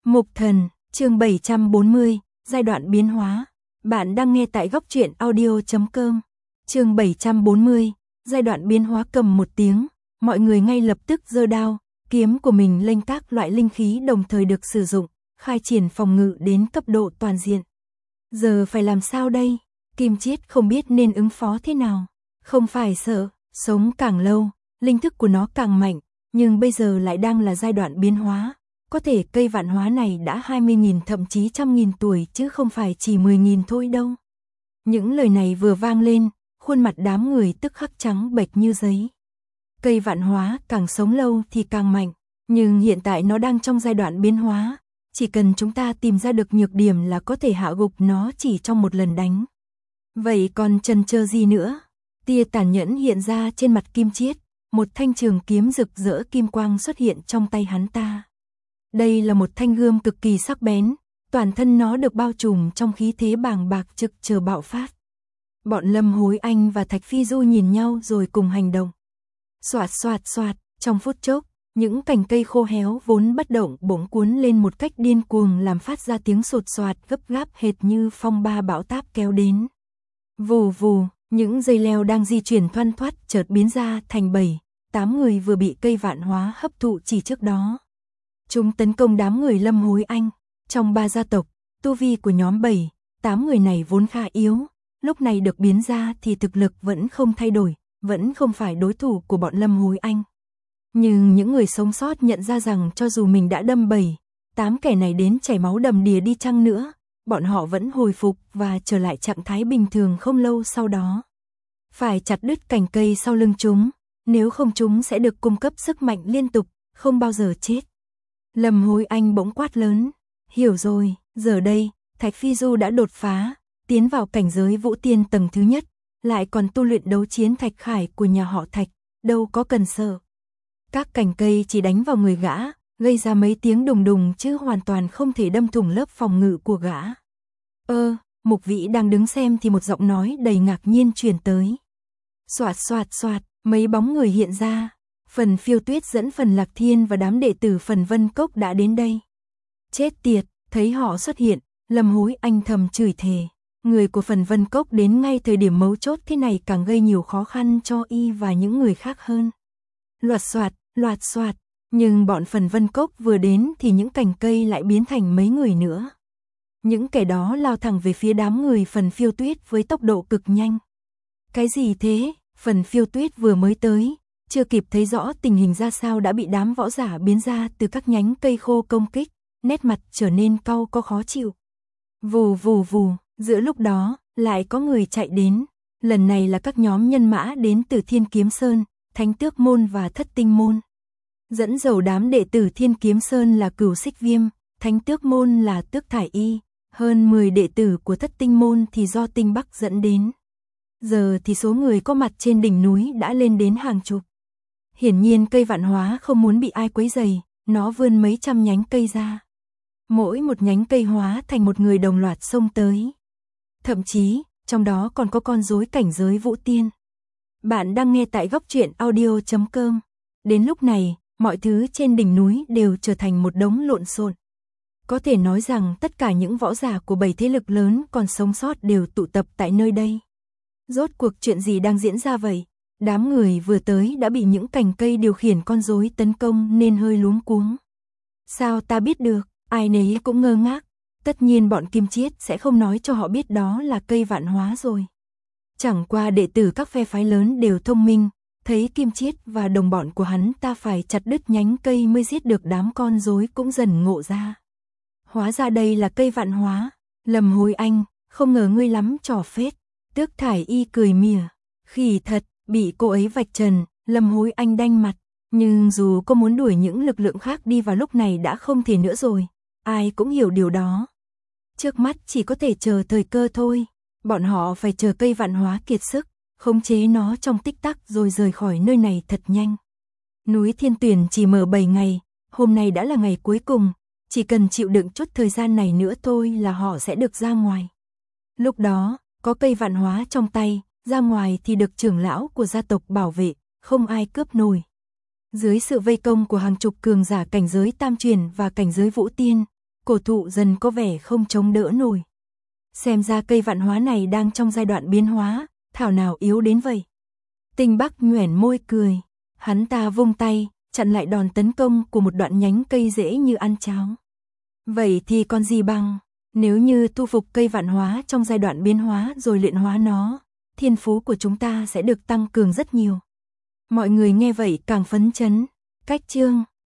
Mục Thần, chương 740, giai đoạn biến hóa. Bạn đang nghe tại góc truyện audio.com. Chương 740, giai đoạn biến hóa. Cầm một tiếng, mọi người ngay lập tức giơ đao, kiếm của mình lên các loại linh khí đồng thời được sử dụng, khai triển phòng ngự đến cấp độ toàn diện. Giờ phải làm sao đây? Kim Chiết không biết nên ứng phó thế nào. Không phải sợ, sống càng lâu, linh thức của nó càng mạnh, nhưng bây giờ lại đang là giai đoạn biến hóa. Có thể cây vạn hóa này đã 20.000 thậm chí 100.000 tuổi chứ không phải chỉ 10.000 thôi đâu. Những lời này vừa vang lên, khuôn mặt đám người tức khắc trắng bệch như giấy. Cây vạn hóa càng sống lâu thì càng mạnh, nhưng hiện tại nó đang trong giai đoạn biến hóa. Chỉ cần chúng ta tìm ra được nhược điểm là có thể hạ gục nó chỉ trong một lần đánh. Vậy còn chần chờ gì nữa? Tia tàn nhẫn hiện ra trên mặt Kim Chiết, một thanh trường kiếm rực rỡ kim quang xuất hiện trong tay hắn ta. Đây là một thanh gươm cực kỳ sắc bén, toàn thân nó được bao trùm trong khí thế bàng bạc trực chờ bạo phát. Bọn Lâm Hối Anh và Thạch Phi Du nhìn nhau rồi cùng hành động. Xoạt xoạt xoạt, trong phút chốc, những cành cây khô héo vốn bất động bỗng cuốn lên một cách điên cuồng làm phát ra tiếng sột soạt gấp gáp hệt như phong ba bão táp kéo đến. Vù vù, những dây leo đang di chuyển thoăn thoắt chợt biến ra thành 7-8 người vừa bị cây vạn hóa hấp thụ chỉ trước đó. Chúng tấn công đám người Lâm Hối Anh. Trong 3 gia tộc, tu vi của nhóm 7-8 người này vốn khá yếu, lúc này được biến ra thì thực lực vẫn không thay đổi, vẫn không phải đối thủ của bọn Lâm Hối Anh. Nhưng những người sống sót nhận ra rằng cho dù mình đã đâm 7-8 kẻ này đến chảy máu đầm đìa đi chăng nữa, bọn họ vẫn hồi phục và trở lại trạng thái bình thường không lâu sau đó. Phải chặt đứt cành cây sau lưng chúng, nếu không chúng sẽ được cung cấp sức mạnh liên tục, không bao giờ chết. Lâm Hối Anh bỗng quát lớn, hiểu rồi, giờ đây, Thạch Phi Du đã đột phá, tiến vào cảnh giới vũ tiên tầng thứ nhất, lại còn tu luyện đấu chiến thạch khải của nhà họ Thạch, đâu có cần sợ. Các cành cây chỉ đánh vào người gã, gây ra mấy tiếng đùng đùng chứ hoàn toàn không thể đâm thủng lớp phòng ngự của gã. Mục Vĩ đang đứng xem thì một giọng nói đầy ngạc nhiên truyền tới. Xoạt xoạt xoạt, mấy bóng người hiện ra. Phần Phiêu Tuyết dẫn Phần Lạc Thiên và đám đệ tử Phần Vân Cốc đã đến đây. Chết tiệt, thấy họ xuất hiện, Lâm Hối Anh thầm chửi thề. Người của Phần Vân Cốc đến ngay thời điểm mấu chốt thế này càng gây nhiều khó khăn cho y và những người khác hơn. Loạt xoạt, nhưng bọn Phần Vân Cốc vừa đến thì những cành cây lại biến thành mấy người nữa. Những kẻ đó lao thẳng về phía đám người Phần Phiêu Tuyết với tốc độ cực nhanh. Cái gì thế? Phần Phiêu Tuyết vừa mới tới, chưa kịp thấy rõ tình hình ra sao đã bị đám võ giả biến ra từ các nhánh cây khô công kích, nét mặt trở nên cau có khó chịu. Vù vù vù, giữa lúc đó, lại có người chạy đến, lần này là các nhóm nhân mã đến từ Thiên Kiếm Sơn, Thánh Tước Môn và Thất Tinh Môn. Dẫn đầu đám đệ tử Thiên Kiếm Sơn là Cửu Xích Viêm, Thánh Tước Môn là Tước Thải Y, hơn 10 đệ tử của Thất Tinh Môn thì do Tinh Bắc dẫn đến. Giờ thì số người có mặt trên đỉnh núi đã lên đến hàng chục. Hiển nhiên cây vạn hóa không muốn bị ai quấy rầy, nó vươn mấy trăm nhánh cây ra. Mỗi một nhánh cây hóa thành một người đồng loạt xông tới. Thậm chí, trong đó còn có con rối cảnh giới vũ tiên. Bạn đang nghe tại góc truyện audio.com. Đến lúc này, mọi thứ trên đỉnh núi đều trở thành một đống lộn xộn. Có thể nói rằng tất cả những võ giả của 7 thế lực lớn còn sống sót đều tụ tập tại nơi đây. Rốt cuộc chuyện gì đang diễn ra vậy? Đám người vừa tới đã bị những cành cây điều khiển con rối tấn công nên hơi luống cuống. Sao ta biết được? Ai nấy cũng ngơ ngác. Tất nhiên bọn Kim Chiết sẽ không nói cho họ biết đó là cây vạn hóa rồi. Chẳng qua đệ tử các phe phái lớn đều thông minh, thấy Kim Chiết và đồng bọn của hắn ta phải chặt đứt nhánh cây mới giết được đám con rối cũng dần ngộ ra. Hóa ra đây là cây vạn hóa. Lâm Hối Anh, không ngờ ngươi lắm trò phết. Tước Thải Y cười mỉa. Khỉ thật, bị cô ấy vạch trần, Lâm Hối Anh đanh mặt. Nhưng dù có muốn đuổi những lực lượng khác đi vào lúc này đã không thể nữa rồi. Ai cũng hiểu điều đó. Trước mắt chỉ có thể chờ thời cơ thôi. Bọn họ phải chờ cây vạn hóa kiệt sức, khống chế nó trong tích tắc rồi rời khỏi nơi này thật nhanh. Núi Thiên Tuyển chỉ mở 7 ngày, hôm nay đã là ngày cuối cùng. Chỉ cần chịu đựng chút thời gian này nữa thôi là họ sẽ được ra ngoài. Lúc đó, có cây vạn hóa trong tay, ra ngoài thì được trưởng lão của gia tộc bảo vệ, không ai cướp nổi. Dưới sự vây công của hàng chục cường giả cảnh giới tam truyền và cảnh giới vũ tiên, cổ thụ dần có vẻ không chống đỡ nổi. Xem ra cây vạn hóa này đang trong giai đoạn biến hóa, thảo nào yếu đến vậy. Tinh Bắc nhoẻn môi cười, hắn ta vung tay, chặn lại đòn tấn công của một đoạn nhánh cây dễ như ăn cháo. Vậy thì còn gì bằng, nếu như thu phục cây vạn hóa trong giai đoạn biến hóa rồi luyện hóa nó, thiên phú của chúng ta sẽ được tăng cường rất nhiều. Mọi người nghe vậy càng phấn chấn. Cách chương